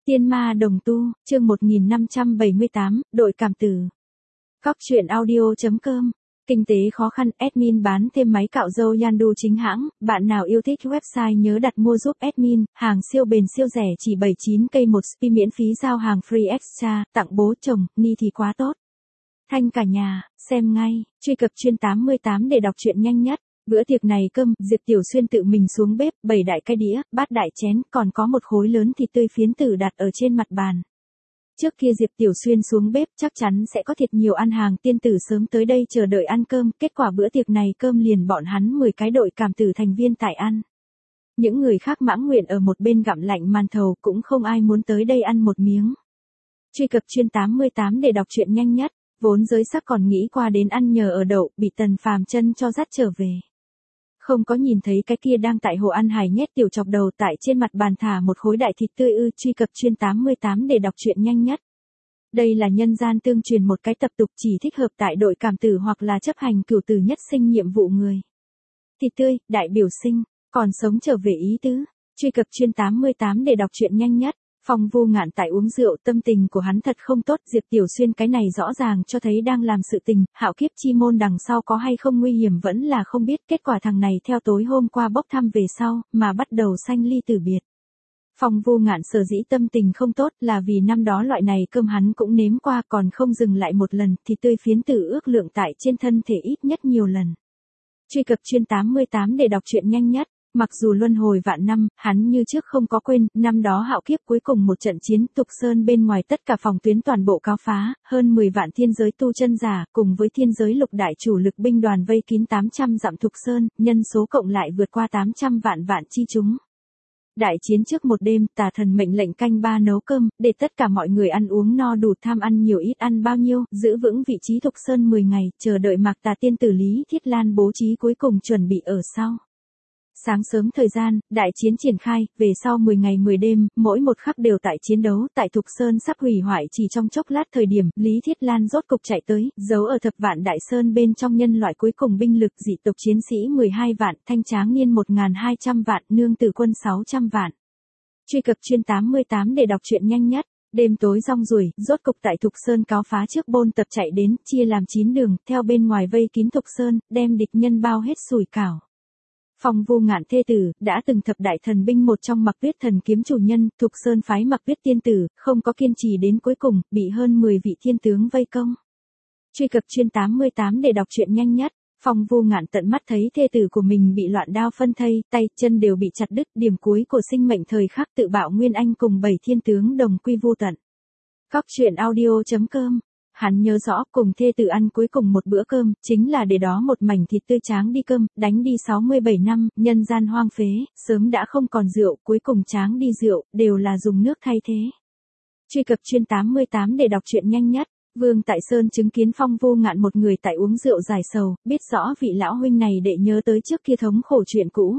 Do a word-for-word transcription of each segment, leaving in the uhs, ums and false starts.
Tiên ma đồng tu, chương một nghìn năm trăm bảy mươi tám, đội cảm tử. Cóc truyện audio chấm com. Kinh tế khó khăn, admin bán thêm máy cạo râu Yandu chính hãng, bạn nào yêu thích website nhớ đặt mua giúp admin, hàng siêu bền siêu rẻ chỉ bảy mươi chín cây một spi miễn phí giao hàng free extra, tặng bố chồng, ni thì quá tốt. Thanh cả nhà, xem ngay, truy cập chuyên tám mươi tám để đọc truyện nhanh nhất. Bữa tiệc này cơm, Diệp Tiểu Xuyên tự mình xuống bếp, bày đại cái đĩa, bát đại chén, còn có một khối lớn thịt tươi phiến tử đặt ở trên mặt bàn. Trước kia Diệp Tiểu Xuyên xuống bếp chắc chắn sẽ có thiệt nhiều ăn hàng tiên tử sớm tới đây chờ đợi ăn cơm, kết quả bữa tiệc này cơm liền bọn hắn mười cái đội cảm tử thành viên tại ăn. Những người khác mãng nguyện ở một bên gặm lạnh màn thầu cũng không ai muốn tới đây ăn một miếng. Truy cập chuyên tám mươi tám để đọc truyện nhanh nhất, vốn giới sắc còn nghĩ qua đến ăn nhờ ở đậu, bị Tần Phàm chân cho dắt trở về. Không có nhìn thấy cái kia đang tại hồ ăn hài nhét tiểu chọc đầu tại trên mặt bàn thả một khối đại thịt tươi ư. Truy cập chuyên tám mươi tám để đọc truyện nhanh nhất. Đây là nhân gian tương truyền một cái tập tục chỉ thích hợp tại đội cảm tử hoặc là chấp hành cửu tử nhất sinh nhiệm vụ người. Thịt tươi, đại biểu sinh, còn sống trở về ý tứ. Truy cập chuyên tám mươi tám để đọc truyện nhanh nhất. Phong Vu Ngạn tại uống rượu, tâm tình của hắn thật không tốt. Diệp Tiểu Xuyên cái này rõ ràng cho thấy đang làm sự tình, hạo kiếp chi môn đằng sau có hay không nguy hiểm vẫn là không biết. Kết quả thằng này theo tối hôm qua bốc thăm về sau, mà bắt đầu sanh ly tử biệt. Phong Vu Ngạn sở dĩ tâm tình không tốt là vì năm đó loại này cơm hắn cũng nếm qua còn không dừng lại một lần, thì tươi phiến tử ước lượng tại trên thân thể ít nhất nhiều lần. Truy cập chuyên tám mươi tám để đọc truyện nhanh nhất. Mặc dù luân hồi vạn năm, hắn như trước không có quên, năm đó hạo kiếp cuối cùng một trận chiến, Tục Sơn bên ngoài tất cả phòng tuyến toàn bộ cáo phá, hơn mười vạn thiên giới tu chân giả, cùng với thiên giới lục đại chủ lực binh đoàn vây kín tám trăm dặm Tục Sơn, nhân số cộng lại vượt qua tám trăm vạn vạn chi chúng. Đại chiến trước một đêm, tà thần mệnh lệnh canh ba nấu cơm, để tất cả mọi người ăn uống no đủ, tham ăn nhiều ít ăn bao nhiêu, giữ vững vị trí Tục Sơn mười ngày, chờ đợi Mạc Tà tiên tử Lý Thiết Lan bố trí cuối cùng chuẩn bị ở sau. Sáng sớm thời gian, đại chiến triển khai, về sau mười ngày mười đêm, mỗi một khắc đều tại chiến đấu, tại Thục Sơn sắp hủy hoại chỉ trong chốc lát thời điểm, Lý Thiết Lan rốt cục chạy tới, giấu ở thập vạn đại sơn bên trong nhân loại cuối cùng binh lực dị tộc chiến sĩ mười hai vạn, thanh tráng niên một nghìn hai trăm vạn, nương tử quân sáu trăm vạn. Truy cập chuyên tám mươi tám để đọc truyện nhanh nhất. Đêm tối rong ruổi, rốt cục tại Thục Sơn cáo phá trước bôn tập chạy đến, chia làm chín đường, theo bên ngoài vây kín Thục Sơn, đem địch nhân bao hết sủi cảo. Phong Vu Ngạn thê tử, đã từng thập đại thần binh một trong Mặc Tuyết thần kiếm chủ nhân, Thục Sơn phái Mặc Tuyết tiên tử, không có kiên trì đến cuối cùng, bị hơn mười vị thiên tướng vây công. Truy cập chuyên tám mươi tám để đọc truyện nhanh nhất. Phong Vu Ngạn tận mắt thấy thê tử của mình bị loạn đao phân thây, tay chân đều bị chặt đứt, điểm cuối của sinh mệnh thời khắc tự bạo Nguyên Anh cùng bảy thiên tướng đồng quy vô tận. Cóc truyện audio chấm com. Hắn nhớ rõ cùng thê tử ăn cuối cùng một bữa cơm, chính là để đó một mảnh thịt tươi tráng đi cơm, đánh đi sáu mươi bảy năm, nhân gian hoang phế, sớm đã không còn rượu, cuối cùng tráng đi rượu, đều là dùng nước thay thế. Truy cập chuyên tám mươi tám để đọc truyện nhanh nhất. Vương Tại Sơn chứng kiến Phong Vu Ngạn một người tại uống rượu giải sầu, biết rõ vị lão huynh này để nhớ tới trước kia thống khổ chuyện cũ.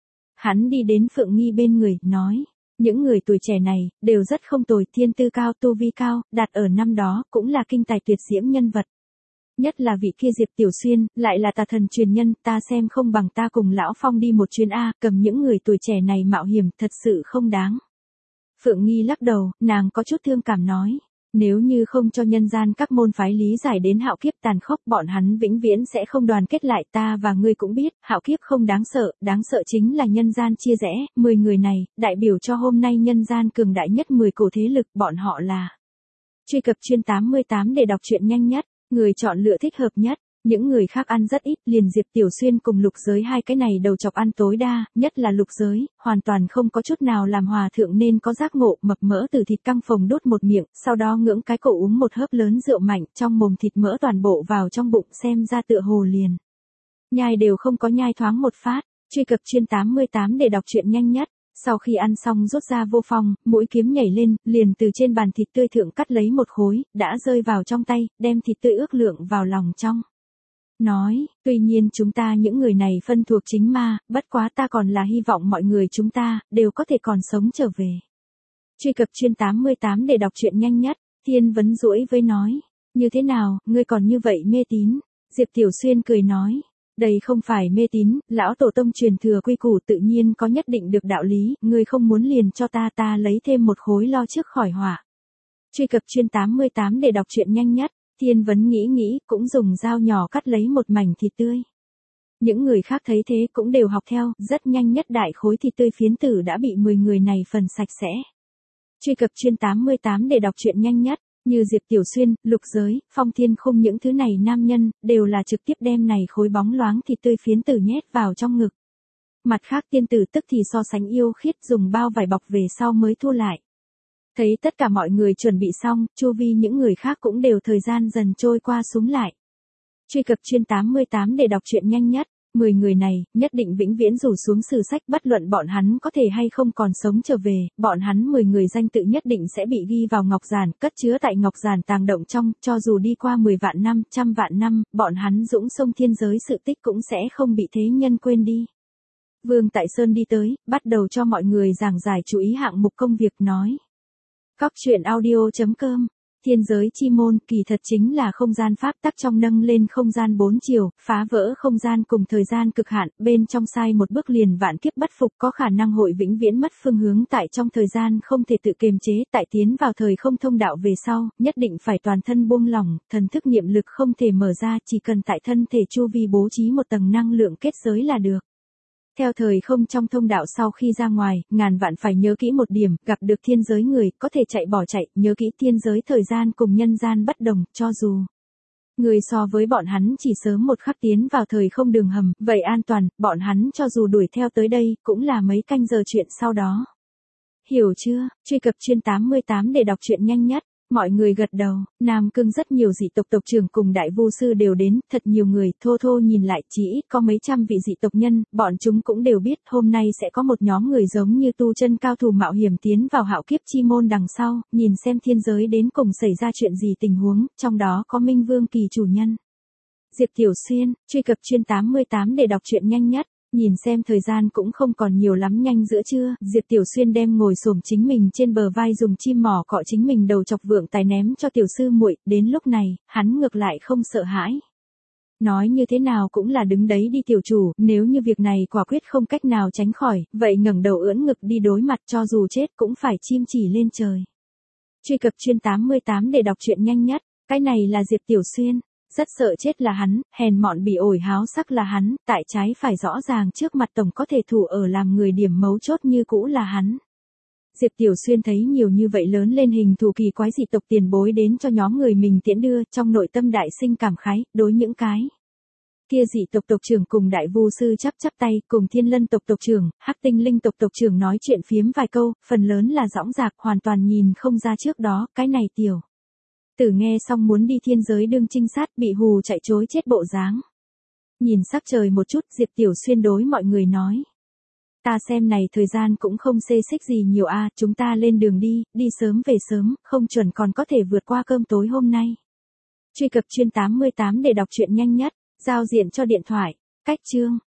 Hắn đi đến Phượng Nghi bên người, nói. Những người tuổi trẻ này, đều rất không tồi, thiên tư cao, tu vi cao, đạt ở năm đó, cũng là kinh tài tuyệt diễm nhân vật. Nhất là vị kia Diệp Tiểu Xuyên, lại là tà thần truyền nhân, ta xem không bằng ta cùng lão Phong đi một chuyến A, cầm những người tuổi trẻ này mạo hiểm, thật sự không đáng. Phượng Nghi lắc đầu, nàng có chút thương cảm nói. Nếu như không cho nhân gian các môn phái lý giải đến hạo kiếp tàn khốc, bọn hắn vĩnh viễn sẽ không đoàn kết lại. Ta và ngươi cũng biết, hạo kiếp không đáng sợ, đáng sợ chính là nhân gian chia rẽ. Mười người này, đại biểu cho hôm nay nhân gian cường đại nhất mười cổ thế lực, bọn họ là. Truy cập chuyên tám mươi tám để đọc truyện nhanh nhất, người chọn lựa thích hợp nhất. Những người khác ăn rất ít, liền Diệp Tiểu Xuyên cùng Lục Giới hai cái này đầu chọc ăn tối đa, nhất là Lục Giới, hoàn toàn không có chút nào làm hòa thượng nên có giác ngộ, mập mỡ từ thịt căng phồng đốt một miệng, sau đó ngưỡng cái cổ uống một hớp lớn rượu mạnh, trong mồm thịt mỡ toàn bộ vào trong bụng, xem ra tựa hồ liền. Nhai đều không có nhai thoáng một phát. Truy cập chuyên tám mươi tám để đọc truyện nhanh nhất. Sau khi ăn xong rút ra vô phong, mũi kiếm nhảy lên, liền từ trên bàn thịt tươi thượng cắt lấy một khối, đã rơi vào trong tay, đem thịt tươi ước lượng vào lòng trong. Nói, tuy nhiên chúng ta những người này phân thuộc chính ma, bất quá ta còn là hy vọng mọi người chúng ta, đều có thể còn sống trở về. Truy cập chuyên tám mươi tám để đọc truyện nhanh nhất. Thiên Vấn duỗi với nói, như thế nào, ngươi còn như vậy mê tín. Diệp Tiểu Xuyên cười nói, Đây không phải mê tín, lão tổ tông truyền thừa quy củ tự nhiên có nhất định được đạo lý, ngươi không muốn liền cho ta ta lấy thêm một khối lo trước khỏi họa. Truy cập chuyên tám mươi tám để đọc truyện nhanh nhất, Thiên Vấn nghĩ nghĩ, cũng dùng dao nhỏ cắt lấy một mảnh thịt tươi. Những người khác thấy thế cũng đều học theo, rất nhanh nhất đại khối thịt tươi phiến tử đã bị mười người này phần sạch sẽ. Truy cập chuyên tám mươi tám để đọc truyện nhanh nhất, như Diệp Tiểu Xuyên, Lục Giới, Phong Thiên Khung những thứ này nam nhân, đều là trực tiếp đem này khối bóng loáng thịt tươi phiến tử nhét vào trong ngực. Mặt khác tiên tử tức thì so sánh yêu khiết dùng bao vải bọc về sau mới thu lại. Thấy tất cả mọi người chuẩn bị xong, chu vi những người khác cũng đều thời gian dần trôi qua súng lại. Truy cập chuyên tám mươi tám để đọc truyện nhanh nhất, mười người này, nhất định vĩnh viễn rủ xuống sử sách bất luận bọn hắn có thể hay không còn sống trở về, bọn hắn mười người danh tự nhất định sẽ bị ghi vào ngọc giản, cất chứa tại ngọc giản tàng động trong, cho dù đi qua mười vạn năm, trăm vạn năm, bọn hắn dũng sông thiên giới sự tích cũng sẽ không bị thế nhân quên đi. Vương Tại Sơn đi tới, bắt đầu cho mọi người giảng giải chú ý hạng mục công việc nói. Cóc truyện audio chấm com Thiên giới chi môn kỳ thật chính là không gian pháp tắc trong nâng lên không gian bốn chiều, phá vỡ không gian cùng thời gian cực hạn, bên trong sai một bước liền vạn kiếp bất phục có khả năng hội vĩnh viễn mất phương hướng tại trong thời gian không thể tự kiềm chế, tại tiến vào thời không thông đạo về sau, nhất định phải toàn thân buông lỏng, thần thức niệm lực không thể mở ra, chỉ cần tại thân thể chu vi bố trí một tầng năng lượng kết giới là được. Theo thời không trong thông đạo sau khi ra ngoài, ngàn vạn phải nhớ kỹ một điểm, gặp được thiên giới người, có thể chạy bỏ chạy, nhớ kỹ thiên giới thời gian cùng nhân gian bất đồng, cho dù người so với bọn hắn chỉ sớm một khắc tiến vào thời không đường hầm, vậy an toàn, bọn hắn cho dù đuổi theo tới đây, cũng là mấy canh giờ chuyện sau đó. Hiểu chưa? Truy cập chuyên tám mươi tám để đọc truyện nhanh nhất. Mọi người gật đầu, Nam Cương rất nhiều dị tộc tộc trưởng cùng đại vu sư đều đến, thật nhiều người, thô thô nhìn lại chỉ ít có mấy trăm vị dị tộc nhân, bọn chúng cũng đều biết hôm nay sẽ có một nhóm người giống như tu chân cao thủ mạo hiểm tiến vào hạo kiếp chi môn đằng sau, nhìn xem thiên giới đến cùng xảy ra chuyện gì tình huống, trong đó có Minh Vương kỳ chủ nhân. Diệp Tiểu Xuyên, truy cập chuyên tám mươi tám để đọc truyện nhanh nhất. Nhìn xem thời gian cũng không còn nhiều lắm nhanh giữa trưa, Diệp Tiểu Xuyên đem ngồi xổm chính mình trên bờ vai dùng chim mỏ cọ chính mình đầu chọc vượng tài ném cho tiểu sư muội, đến lúc này, hắn ngược lại không sợ hãi. Nói như thế nào cũng là đứng đấy đi tiểu chủ, nếu như việc này quả quyết không cách nào tránh khỏi, vậy ngẩng đầu ưỡn ngực đi đối mặt cho dù chết cũng phải chim chỉ lên trời. Truy cập chuyên tám mươi tám để đọc truyện nhanh nhất, cái này là Diệp Tiểu Xuyên. Rất sợ chết là hắn, hèn mọn bị ổi háo sắc là hắn, tại trái phải rõ ràng trước mặt tổng có thể thủ ở làm người điểm mấu chốt như cũ là hắn. Diệp Tiểu Xuyên thấy nhiều như vậy lớn lên hình thù kỳ quái dị tộc tiền bối đến cho nhóm người mình tiễn đưa, trong nội tâm đại sinh cảm khái, đối những cái kia dị tộc tộc trưởng cùng đại vu sư chắp chắp tay, cùng Thiên Lân tộc tộc trưởng, Hắc Tinh Linh tộc tộc trưởng nói chuyện phiếm vài câu, phần lớn là dõng dạc, hoàn toàn nhìn không ra trước đó, cái này tiểu Tử nghe xong muốn đi thiên giới đương trinh sát bị hù chạy chối chết bộ dáng. Nhìn sắc trời một chút, Diệp Tiểu Xuyên đối mọi người nói. Ta xem này thời gian cũng không xê xích gì nhiều a, chúng ta lên đường đi, đi sớm về sớm, không chuẩn còn có thể vượt qua cơm tối hôm nay. Truy cập chuyên tám mươi tám để đọc truyện nhanh nhất, giao diện cho điện thoại, cách chương.